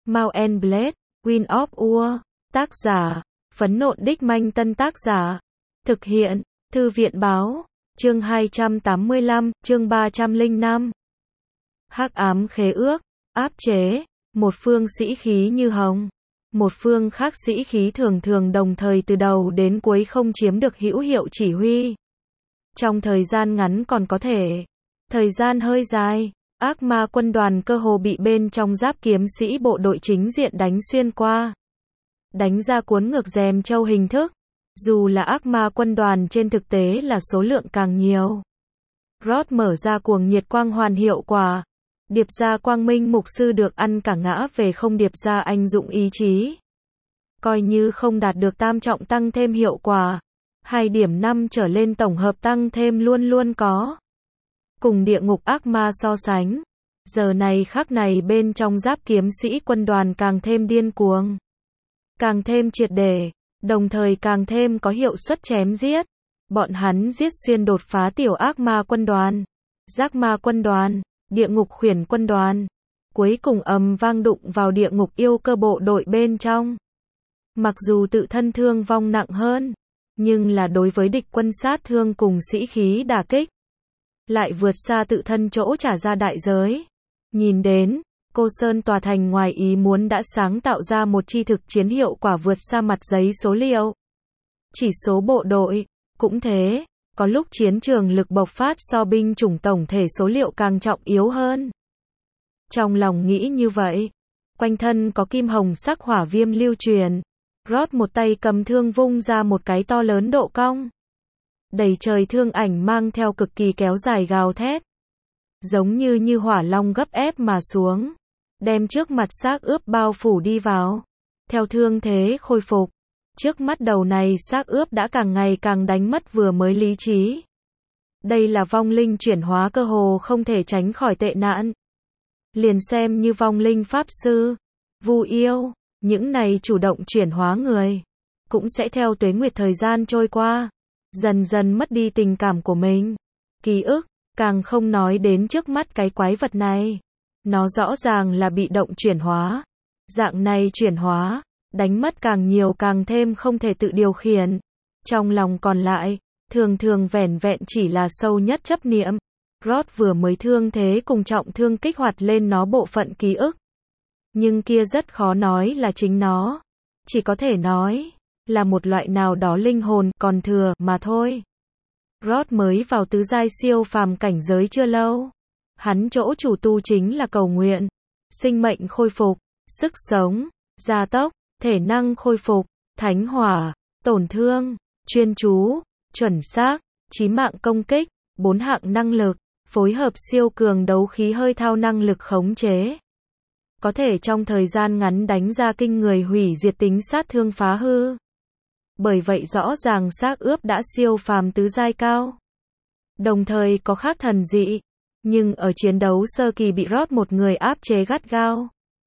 Mount and Blade, Wind of War. Tác giả, Phấn Nộn Đích Manh. Tân tác giả, thực hiện, Thư viện Báo. Chương 285, chương 305. Hắc ám khế ước, áp chế, một phương sĩ khí như hồng. Một phương khác sĩ khí thường thường đồng thời từ đầu đến cuối không chiếm được hữu hiệu chỉ huy. Trong thời gian ngắn còn có thể, thời gian hơi dài, ác ma quân đoàn cơ hồ bị bên trong giáp kiếm sĩ bộ đội chính diện đánh xuyên qua. Đánh ra cuốn ngược rèm châu hình thức. Dù là ác ma quân đoàn trên thực tế là số lượng càng nhiều. Rod mở ra cuồng nhiệt quang hoàn hiệu quả. Điệp gia quang minh mục sư được ăn cả ngã về không điệp gia anh dụng ý chí. Coi như không đạt được tam trọng tăng thêm hiệu quả. 2 điểm 5 trở lên tổng hợp tăng thêm luôn luôn có. Cùng địa ngục ác ma so sánh. Giờ này khắc này bên trong giáp kiếm sĩ quân đoàn càng thêm điên cuồng. Càng thêm triệt để. Đồng thời càng thêm có hiệu suất chém giết. Bọn hắn giết xuyên đột phá tiểu ác ma quân đoàn, giác ma quân đoàn, địa ngục khuyển quân đoàn. Cuối cùng ầm vang đụng vào địa ngục yêu cơ bộ đội bên trong. Mặc dù tự thân thương vong nặng hơn, nhưng là đối với địch quân sát thương cùng sĩ khí đả kích. Lại vượt xa tự thân chỗ trả ra đại giới. Nhìn đến, Cô Sơn tòa thành ngoài ý muốn đã sáng tạo ra một chi thực chiến hiệu quả vượt xa mặt giấy số liệu. Chỉ số bộ đội, cũng thế, có lúc chiến trường lực bộc phát so binh chủng tổng thể số liệu càng trọng yếu hơn. Trong lòng nghĩ như vậy, quanh thân có kim hồng sắc hỏa viêm lưu truyền, Rod một tay cầm thương vung ra một cái to lớn độ cong. Đầy trời thương ảnh mang theo cực kỳ kéo dài gào thét. Giống như hỏa long gấp ép mà xuống. Đem trước mặt xác ướp bao phủ đi vào. Theo thương thế khôi phục. Trước mắt đầu này xác ướp đã càng ngày càng đánh mất vừa mới lý trí. Đây là vong linh chuyển hóa cơ hồ không thể tránh khỏi tệ nạn. Liền xem như vong linh pháp sư, vu yêu, những này chủ động chuyển hóa người. Cũng sẽ theo tuế nguyệt thời gian trôi qua. Dần dần mất đi tình cảm của mình. Ký ức, càng không nói đến trước mắt cái quái vật này. Nó rõ ràng là bị động chuyển hóa. Dạng này chuyển hóa, đánh mất càng nhiều càng thêm không thể tự điều khiển. Trong lòng còn lại, thường thường vẻn vẹn chỉ là sâu nhất chấp niệm. Rod vừa mới thương thế cùng trọng thương kích hoạt lên nó bộ phận ký ức. Nhưng kia rất khó nói là chính nó. Chỉ có thể nói, là một loại nào đó linh hồn còn thừa mà thôi. Rod mới vào tứ giai siêu phàm cảnh giới chưa lâu. Hắn chỗ chủ tu chính là cầu nguyện, sinh mệnh khôi phục, sức sống, gia tốc, thể năng khôi phục, thánh hỏa, tổn thương, chuyên chú, chuẩn xác, chí mạng công kích, 4 hạng năng lực, phối hợp siêu cường đấu khí hơi thao năng lực khống chế. Có thể trong thời gian ngắn đánh ra kinh người hủy diệt tính sát thương phá hư. Bởi vậy rõ ràng xác ướp đã siêu phàm tứ giai cao. Đồng thời có khác thần dị. Nhưng ở chiến đấu sơ kỳ bị Rod một người áp chế gắt gao.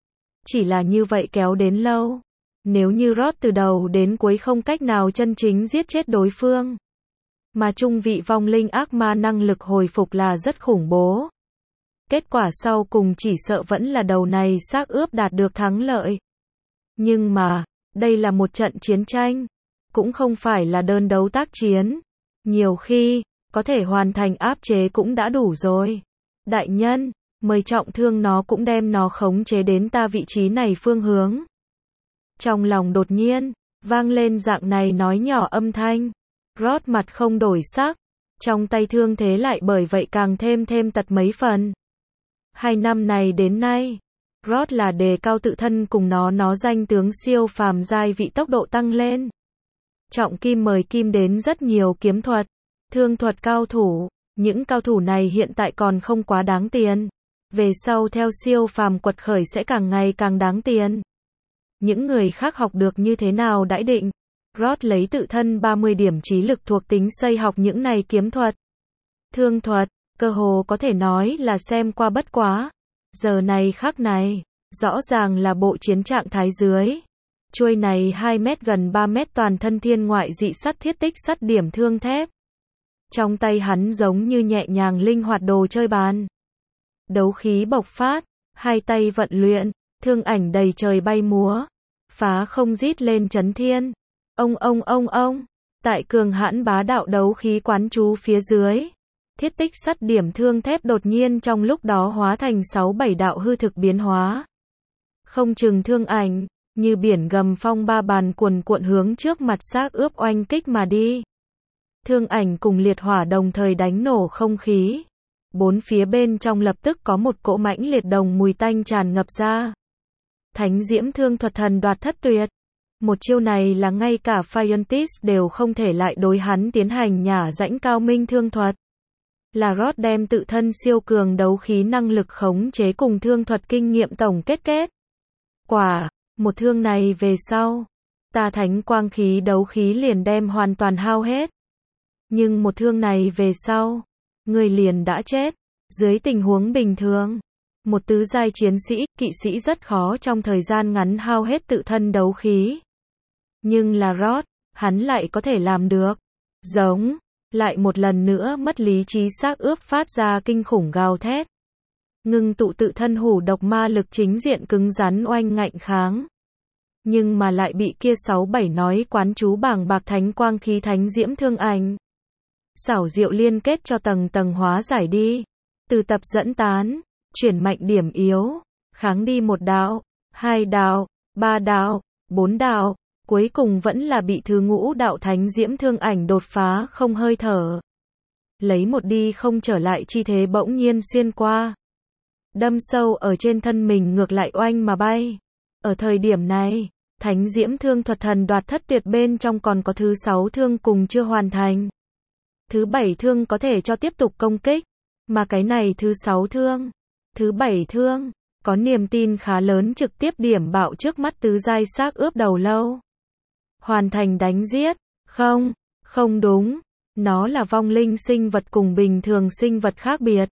Chỉ là như vậy kéo đến lâu. Nếu như Rod từ đầu đến cuối không cách nào chân chính giết chết đối phương. Mà trung vị vong linh ác ma năng lực hồi phục là rất khủng bố. Kết quả sau cùng chỉ sợ vẫn là đầu này xác ướp đạt được thắng lợi. Nhưng mà, đây là một trận chiến tranh. Cũng không phải là đơn đấu tác chiến. Nhiều khi, có thể hoàn thành áp chế cũng đã đủ rồi. Đại nhân, mời trọng thương nó cũng đem nó khống chế đến ta vị trí này phương hướng. Trong lòng đột nhiên, vang lên dạng này nói nhỏ âm thanh. Rod mặt không đổi sắc. Trong tay thương thế lại bởi vậy càng thêm tật mấy phần. 2 năm này đến nay, Rod là đề cao tự thân cùng nó danh tướng siêu phàm giai vị tốc độ tăng lên. Trọng kim mời kim đến rất nhiều kiếm thuật, thương thuật cao thủ, những cao thủ này hiện tại còn không quá đáng tiền. Về sau theo siêu phàm quật khởi sẽ càng ngày càng đáng tiền. Những người khác học được như thế nào đãi định. Rod lấy tự thân 30 điểm trí lực thuộc tính xây học những này kiếm thuật. Thương thuật, cơ hồ có thể nói là xem qua bất quá. Giờ này khắc này, rõ ràng là bộ chiến trạng thái dưới. Chuôi này 2 mét gần 3 mét toàn thân thiên ngoại dị sắt thiết tích sắt điểm thương thép. Trong tay hắn giống như nhẹ nhàng linh hoạt đồ chơi bàn. Đấu khí bộc phát, 2 tay vận luyện, Thương ảnh đầy trời bay múa, phá không rít lên chấn thiên. Ông. Tại cường hãn bá đạo đấu khí quán chú phía dưới, thiết tích sắt điểm thương thép đột nhiên trong lúc đó hóa thành 6-7 đạo hư thực biến hóa. Không chừng thương ảnh, như biển gầm phong ba bàn cuồn cuộn hướng trước mặt xác ướp oanh kích mà đi. Thương ảnh cùng liệt hỏa đồng thời đánh nổ không khí. Bốn phía bên trong lập tức có một cỗ mãnh liệt đồng mùi tanh tràn ngập ra. Thánh diễm thương thuật thần đoạt thất tuyệt. Một chiêu này là ngay cả Phiontis đều không thể lại đối hắn tiến hành nhả rãnh cao minh thương thuật. Là Rod đem tự thân siêu cường đấu khí năng lực khống chế cùng thương thuật kinh nghiệm tổng kết. Quả, một thương này về sau, ta thánh quang khí đấu khí liền đem hoàn toàn hao hết. Nhưng một thương này về sau, người liền đã chết. Dưới tình huống bình thường, một tứ giai chiến sĩ, kỵ sĩ rất khó trong thời gian ngắn hao hết tự thân đấu khí. Nhưng là Rod, hắn lại có thể làm được. Giống, lại một lần nữa mất lý trí xác ướp phát ra kinh khủng gào thét. Ngưng tụ tự thân hủ độc ma lực chính diện cứng rắn oanh ngạnh kháng. Nhưng mà lại bị kia 6-7 nói quán chú bàng bạc thánh quang khí thánh diễm thương ảnh. Xảo diệu liên kết cho tầng tầng hóa giải đi. Từ tập dẫn tán, chuyển mạnh điểm yếu, kháng đi 1 đạo, 2 đạo, 3 đạo, 4 đạo, cuối cùng vẫn là bị thứ 5 đạo thánh diễm thương ảnh đột phá không hơi thở. Lấy một đi không trở lại chi thế bỗng nhiên xuyên qua. Đâm sâu ở trên thân mình ngược lại oanh mà bay. Ở thời điểm này, thánh diễm thương thuật thần đoạt thất tuyệt bên trong còn có thứ 6 thương cùng chưa hoàn thành. Thứ 7 thương có thể cho tiếp tục công kích. Mà cái này thứ 6 thương, thứ 7 thương, có niềm tin khá lớn trực tiếp điểm bạo trước mắt tứ giai xác ướp đầu lâu. Hoàn thành đánh giết. Không đúng. Nó là vong linh sinh vật cùng bình thường sinh vật khác biệt.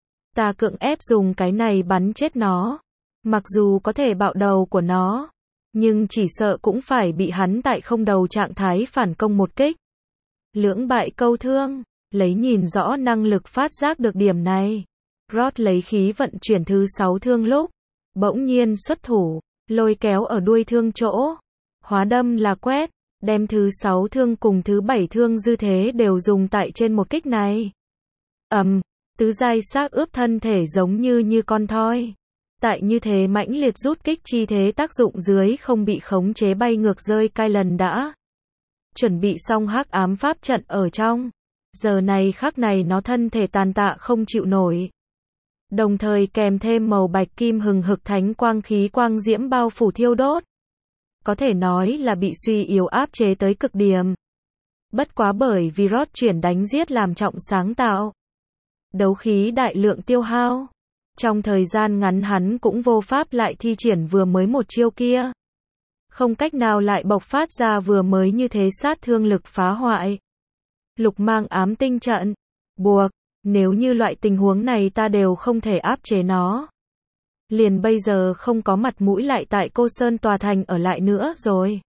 Ta cưỡng ép dùng cái này bắn chết nó. Mặc dù có thể bạo đầu của nó, nhưng chỉ sợ cũng phải bị hắn tại không đầu trạng thái phản công một kích. Lưỡng bại câu thương. Lấy nhìn rõ năng lực phát giác được điểm này. Rod lấy khí vận chuyển thứ 6 thương lúc, bỗng nhiên xuất thủ, lôi kéo ở đuôi thương chỗ. Hóa đâm là quét, đem thứ 6 thương cùng thứ 7 thương dư thế đều dùng tại trên một kích này. Tứ giai xác ướp thân thể giống như con thoi. Tại như thế mãnh liệt rút kích chi thế tác dụng dưới không bị khống chế bay ngược rơi Kylan đã. Chuẩn bị xong hắc ám pháp trận ở trong. Giờ này khắc này nó thân thể tàn tạ không chịu nổi. Đồng thời kèm thêm màu bạch kim hừng hực thánh quang khí quang diễm bao phủ thiêu đốt. Có thể nói là bị suy yếu áp chế tới cực điểm. Bất quá bởi vì Rod chuyển đánh giết làm trọng sáng tạo. Đấu khí đại lượng tiêu hao. Trong thời gian ngắn hắn cũng vô pháp lại thi triển vừa mới một chiêu kia. Không cách nào lại bộc phát ra vừa mới như thế sát thương lực phá hoại. Lục mang ám tinh trận. Buộc, nếu như loại tình huống này ta đều không thể áp chế nó. Liền bây giờ không có mặt mũi lại tại Cô Sơn tòa thành ở lại nữa rồi.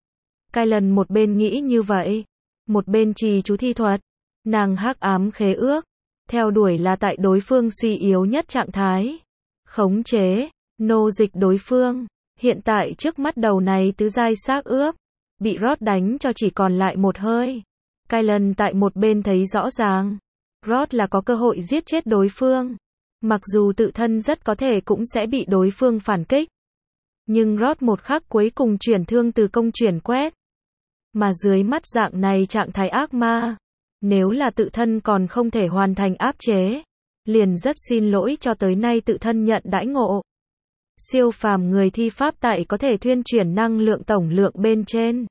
Kylan một bên nghĩ như vậy, một bên trì chú thi thuật, nàng hắc ám khế ước, theo đuổi là tại đối phương suy yếu nhất trạng thái. Khống chế, nô dịch đối phương, hiện tại trước mắt đầu này tứ giai xác ướp, bị Rod đánh cho chỉ còn lại một hơi. Kylan tại một bên thấy rõ ràng, Rod là có cơ hội giết chết đối phương. Mặc dù tự thân rất có thể cũng sẽ bị đối phương phản kích. Nhưng Rod một khắc cuối cùng chuyển thương từ công chuyển quét. Mà dưới mắt dạng này trạng thái ác ma, nếu là tự thân còn không thể hoàn thành áp chế, liền rất xin lỗi cho tới nay tự thân nhận đãi ngộ. Siêu phàm người thi pháp tại có thể thuyên chuyển năng lượng tổng lượng bên trên.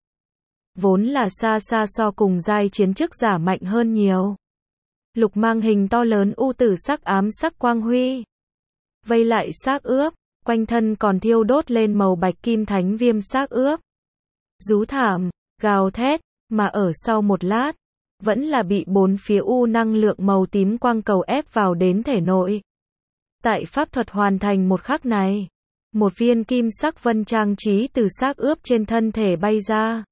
Vốn là xa xa so cùng giai chiến chức giả mạnh hơn nhiều. Lục mang hình to lớn u tử sắc ám sắc quang huy. Vây lại xác ướp, quanh thân còn thiêu đốt lên màu bạch kim thánh viêm xác ướp. Rú thảm, gào thét, mà ở sau một lát, vẫn là bị bốn phía u năng lượng màu tím quang cầu ép vào đến thể nội. Tại pháp thuật hoàn thành một khắc này, một viên kim sắc vân trang trí từ xác ướp trên thân thể bay ra.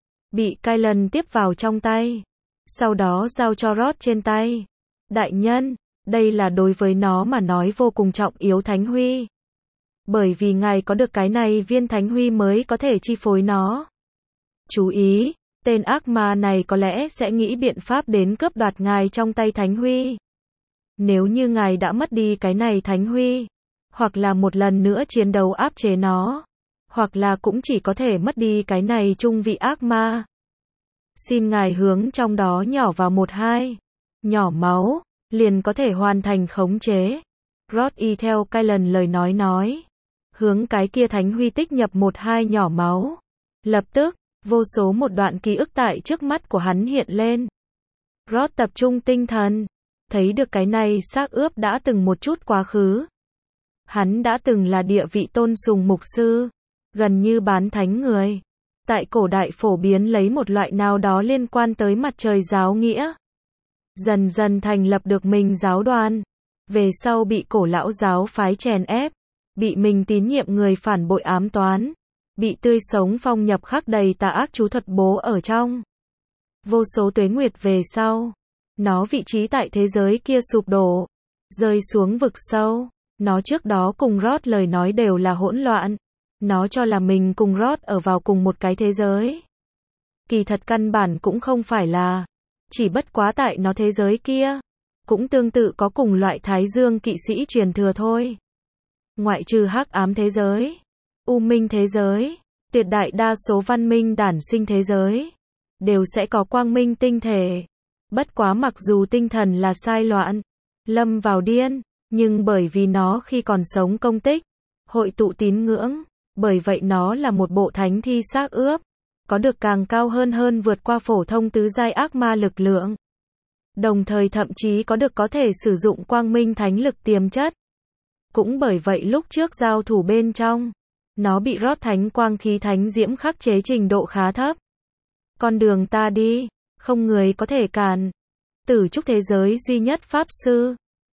Bị Kylan tiếp vào trong tay. Sau đó giao cho Rod trên tay. Đại nhân, đây là đối với nó mà nói vô cùng trọng yếu thánh huy. Bởi vì ngài có được cái này viên thánh huy mới có thể chi phối nó. Chú ý, tên ác ma này có lẽ sẽ nghĩ biện pháp đến cướp đoạt ngài trong tay thánh huy. Nếu như ngài đã mất đi cái này thánh huy, hoặc là một lần nữa chiến đấu áp chế nó, hoặc là cũng chỉ có thể mất đi cái này trung vị ác ma. Xin ngài hướng trong đó nhỏ vào 1-2 nhỏ máu, liền có thể hoàn thành khống chế. Rod y theo Kylan lời nói. Hướng cái kia thánh huy tích nhập 1-2 nhỏ máu. Lập tức, vô số một đoạn ký ức tại trước mắt của hắn hiện lên. Rod tập trung tinh thần, thấy được cái này xác ướp đã từng một chút quá khứ. Hắn đã từng là địa vị tôn sùng mục sư, gần như bán thánh người. Tại cổ đại phổ biến lấy một loại nào đó liên quan tới mặt trời giáo nghĩa. Dần dần thành lập được mình giáo đoàn. Về sau bị cổ lão giáo phái chèn ép. Bị mình tín nhiệm người phản bội ám toán. Bị tươi sống phong nhập khắc đầy tà ác chú thuật bố ở trong. Vô số tuế nguyệt về sau. Nó vị trí tại thế giới kia sụp đổ. Rơi xuống vực sâu. Nó trước đó cùng Rod lời nói đều là hỗn loạn. Nó cho là mình cùng Rod ở vào cùng một cái thế giới. Kỳ thật căn bản cũng không phải là. Chỉ bất quá tại nó thế giới kia. Cũng tương tự có cùng loại Thái Dương kỵ sĩ truyền thừa thôi. Ngoại trừ hắc ám thế giới, u minh thế giới, tuyệt đại đa số văn minh đản sinh thế giới, đều sẽ có quang minh tinh thể. Bất quá mặc dù tinh thần là sai loạn, lâm vào điên, nhưng bởi vì nó khi còn sống công tích, hội tụ tín ngưỡng, bởi vậy nó là một bộ thánh thi xác ướp, có được càng cao hơn vượt qua phổ thông tứ giai ác ma lực lượng. Đồng thời thậm chí có được có thể sử dụng quang minh thánh lực tiềm chất. Cũng bởi vậy lúc trước giao thủ bên trong, nó bị Rod thánh quang khí thánh diễm khắc chế trình độ khá thấp. Con đường ta đi, không người có thể cản. Tử trúc thế giới duy nhất pháp sư,